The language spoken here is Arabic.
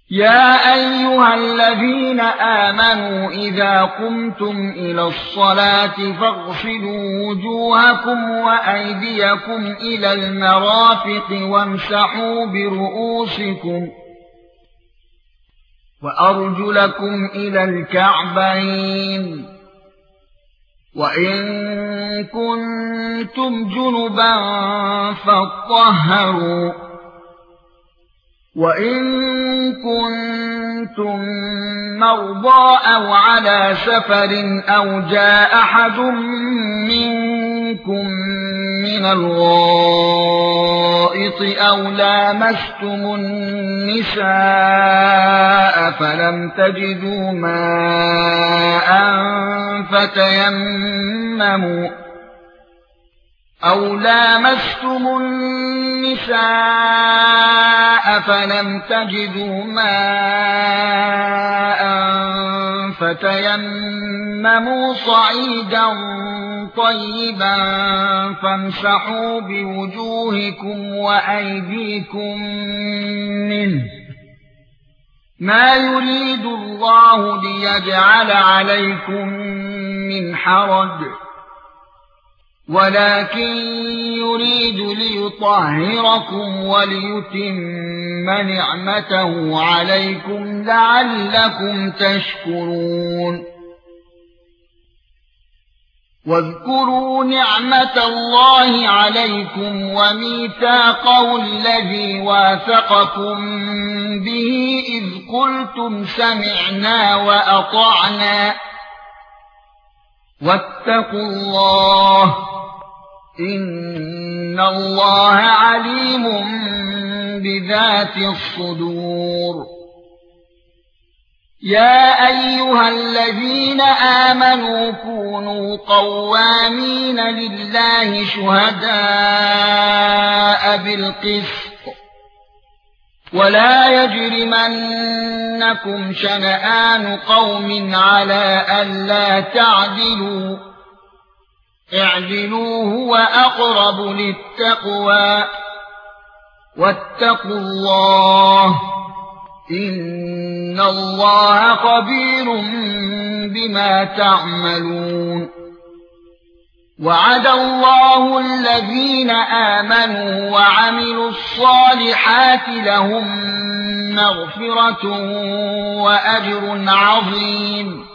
يا ايها الذين امنوا اذا قمتم الى الصلاه فاغسلوا وجوهكم وايديكم الى المرافق وامسحوا برؤوسكم وارجلكم الى الكعبين وان كنتم جنبا فاطهروا وَإِن كُنتُم مَّرْضَىٰ أَوْ عَلَىٰ سَفَرٍ أَوْ جَاءَ أَحَدٌ مِّنكُم مِّنَ الْغَائِطِ أَوْ لَامَسْتُمُ النِّسَاءَ فلم تجدوا ماء فتيمموا صعيدا طيبا فامسحوا بوجوهكم وأيديكم منه ما يريد الله ليجعل عليكم من حرج ولكن يريد ليطهركم وليتم نعمته عليكم لعلكم تشكرون واذكروا نعمة الله عليكم وميثاقه الذي واثقكم به إذ قلتم سمعنا وأطعنا واتقوا الله إن الله عليم بذات الصدور يا أيها الذين آمنوا كونوا قوامين لله شهداء بالقسط ولا يجرمنكم شنآن قوم على ألا تعدلوا اعدلوا هو أقرب للتقوى واتقوا الله إن الله خبير بما تعملون وعد الله الذين آمنوا وعملوا الصالحات لهم مغفرة وأجر عظيم